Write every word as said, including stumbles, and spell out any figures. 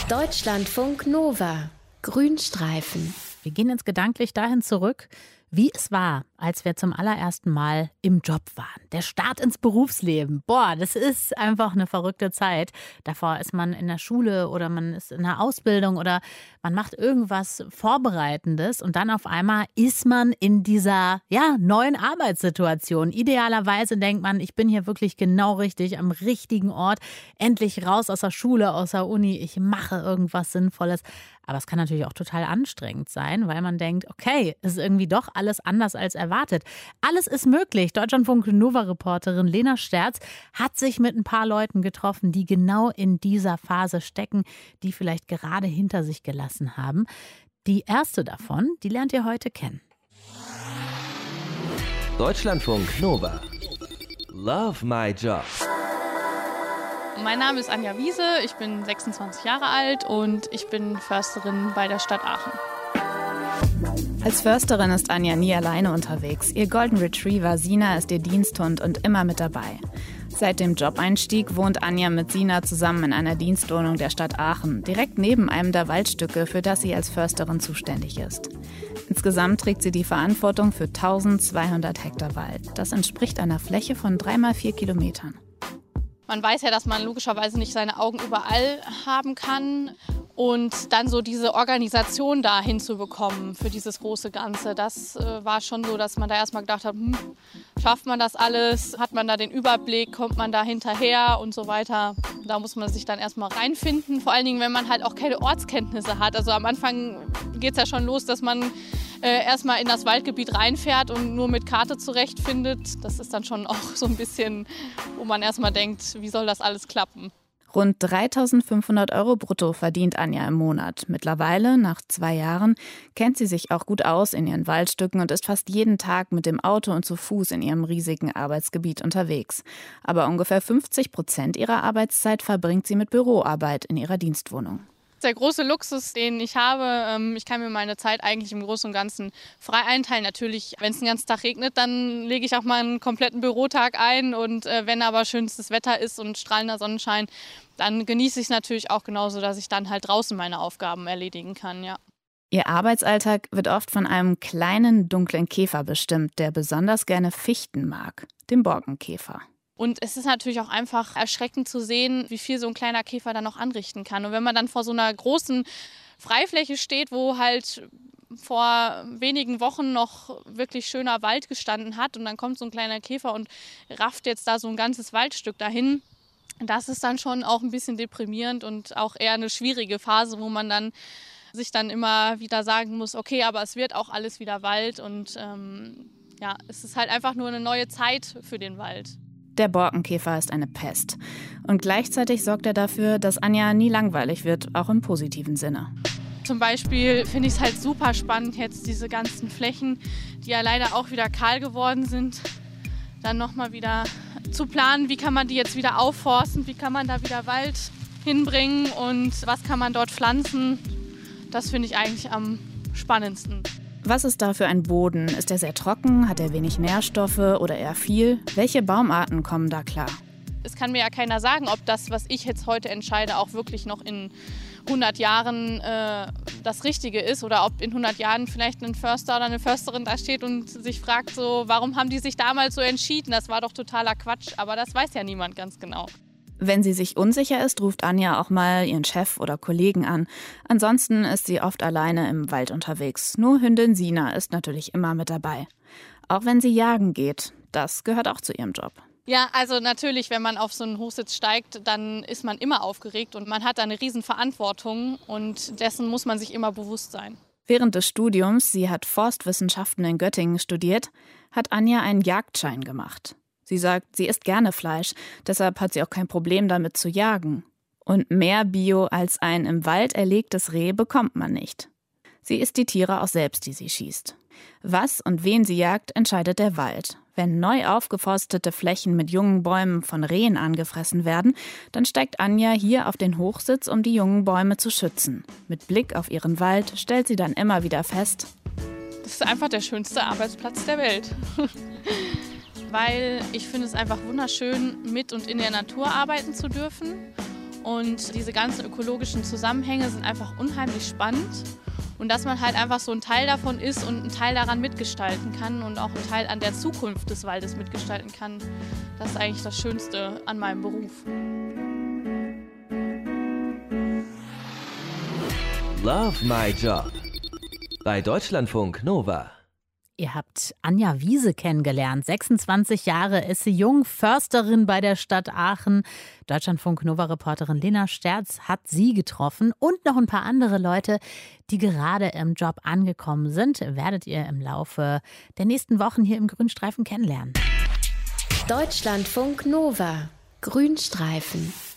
Deutschlandfunk Nova. Grünstreifen. Wir gehen jetzt gedanklich dahin zurück, wie es war, als wir zum allerersten Mal im Job waren. Der Start ins Berufsleben. Boah, das ist einfach eine verrückte Zeit. Davor ist man in der Schule oder man ist in der Ausbildung oder man macht irgendwas Vorbereitendes und dann auf einmal ist man in dieser ja, neuen Arbeitssituation. Idealerweise denkt man, ich bin hier wirklich genau richtig, am richtigen Ort. Endlich raus aus der Schule, aus der Uni. Ich mache irgendwas Sinnvolles. Aber es kann natürlich auch total anstrengend sein, weil man denkt, okay, es ist irgendwie doch alles anders als erwartet. Alles ist möglich. Deutschlandfunk-Nova-Reporterin Lena Sterz hat sich mit ein paar Leuten getroffen, die genau in dieser Phase stecken, die vielleicht gerade hinter sich gelassen haben. Die erste davon, die lernt ihr heute kennen. Deutschlandfunk Nova. Love my job. Mein Name ist Anja Wiese, ich bin sechsundzwanzig Jahre alt und ich bin Försterin bei der Stadt Aachen. Als Försterin ist Anja nie alleine unterwegs. Ihr Golden Retriever Sina ist ihr Diensthund und immer mit dabei. Seit dem Jobeinstieg wohnt Anja mit Sina zusammen in einer Dienstwohnung der Stadt Aachen, direkt neben einem der Waldstücke, für das sie als Försterin zuständig ist. Insgesamt trägt sie die Verantwortung für eintausendzweihundert Hektar Wald. Das entspricht einer Fläche von drei mal vier Kilometern. Man weiß ja, dass man logischerweise nicht seine Augen überall haben kann. Und dann so diese Organisation da hinzubekommen für dieses große Ganze, das äh, war schon so, dass man da erstmal gedacht hat, hm, schafft man das alles? Hat man da den Überblick? Kommt man da hinterher und so weiter? Da muss man sich dann erstmal reinfinden. Vor allen Dingen, wenn man halt auch keine Ortskenntnisse hat. Also am Anfang geht es ja schon los, dass man äh, erstmal in das Waldgebiet reinfährt und nur mit Karte zurechtfindet. Das ist dann schon auch so ein bisschen, wo man erstmal denkt, wie soll das alles klappen? Rund dreitausendfünfhundert Euro brutto verdient Anja im Monat. Mittlerweile, nach zwei Jahren, kennt sie sich auch gut aus in ihren Waldstücken und ist fast jeden Tag mit dem Auto und zu Fuß in ihrem riesigen Arbeitsgebiet unterwegs. Aber ungefähr fünfzig Prozent ihrer Arbeitszeit verbringt sie mit Büroarbeit in ihrer Dienstwohnung. Der große Luxus, den ich habe, ich kann mir meine Zeit eigentlich im Großen und Ganzen frei einteilen. Natürlich, wenn es den ganzen Tag regnet, dann lege ich auch mal einen kompletten Bürotag ein. Und wenn aber schönstes Wetter ist und strahlender Sonnenschein, dann genieße ich es natürlich auch genauso, dass ich dann halt draußen meine Aufgaben erledigen kann, ja. Ihr Arbeitsalltag wird oft von einem kleinen, dunklen Käfer bestimmt, der besonders gerne Fichten mag, dem Borkenkäfer. Und es ist natürlich auch einfach erschreckend zu sehen, wie viel so ein kleiner Käfer dann noch anrichten kann. Und wenn man dann vor so einer großen Freifläche steht, wo halt vor wenigen Wochen noch wirklich schöner Wald gestanden hat und dann kommt so ein kleiner Käfer und rafft jetzt da so ein ganzes Waldstück dahin, das ist dann schon auch ein bisschen deprimierend und auch eher eine schwierige Phase, wo man dann sich dann immer wieder sagen muss, okay, aber es wird auch alles wieder Wald und ähm, ja, es ist halt einfach nur eine neue Zeit für den Wald. Der Borkenkäfer ist eine Pest. Und gleichzeitig sorgt er dafür, dass Anja nie langweilig wird, auch im positiven Sinne. Zum Beispiel finde ich es halt super spannend, jetzt diese ganzen Flächen, die ja leider auch wieder kahl geworden sind, dann nochmal wieder zu planen, wie kann man die jetzt wieder aufforsten, wie kann man da wieder Wald hinbringen und was kann man dort pflanzen. Das finde ich eigentlich am spannendsten. Was ist da für ein Boden? Ist er sehr trocken? Hat er wenig Nährstoffe oder eher viel? Welche Baumarten kommen da klar? Es kann mir ja keiner sagen, ob das, was ich jetzt heute entscheide, auch wirklich noch in hundert Jahren äh, das Richtige ist oder ob in hundert Jahren vielleicht ein Förster oder eine Försterin da steht und sich fragt, so, warum haben die sich damals so entschieden? Das war doch totaler Quatsch, aber das weiß ja niemand ganz genau. Wenn sie sich unsicher ist, ruft Anja auch mal ihren Chef oder Kollegen an. Ansonsten ist sie oft alleine im Wald unterwegs. Nur Hündin Sina ist natürlich immer mit dabei. Auch wenn sie jagen geht, das gehört auch zu ihrem Job. Ja, also natürlich, wenn man auf so einen Hochsitz steigt, dann ist man immer aufgeregt und man hat da eine Riesenverantwortung und dessen muss man sich immer bewusst sein. Während des Studiums, sie hat Forstwissenschaften in Göttingen studiert, hat Anja einen Jagdschein gemacht. Sie sagt, sie isst gerne Fleisch, deshalb hat sie auch kein Problem damit zu jagen. Und mehr Bio als ein im Wald erlegtes Reh bekommt man nicht. Sie isst die Tiere auch selbst, die sie schießt. Was und wen sie jagt, entscheidet der Wald. Wenn neu aufgeforstete Flächen mit jungen Bäumen von Rehen angefressen werden, dann steigt Anja hier auf den Hochsitz, um die jungen Bäume zu schützen. Mit Blick auf ihren Wald stellt sie dann immer wieder fest: Das ist einfach der schönste Arbeitsplatz der Welt. Weil ich finde es einfach wunderschön, mit und in der Natur arbeiten zu dürfen. Und diese ganzen ökologischen Zusammenhänge sind einfach unheimlich spannend. Und dass man halt einfach so ein Teil davon ist und einen Teil daran mitgestalten kann und auch einen Teil an der Zukunft des Waldes mitgestalten kann, das ist eigentlich das Schönste an meinem Beruf. Love My Job bei Deutschlandfunk Nova. Ihr habt Anja Wiese kennengelernt. sechsundzwanzig Jahre ist sie jung, Försterin bei der Stadt Aachen. Deutschlandfunk-Nova-Reporterin Lena Sterz hat sie getroffen und noch ein paar andere Leute, die gerade im Job angekommen sind. Werdet ihr im Laufe der nächsten Wochen hier im Grünstreifen kennenlernen. Deutschlandfunk Nova. Grünstreifen.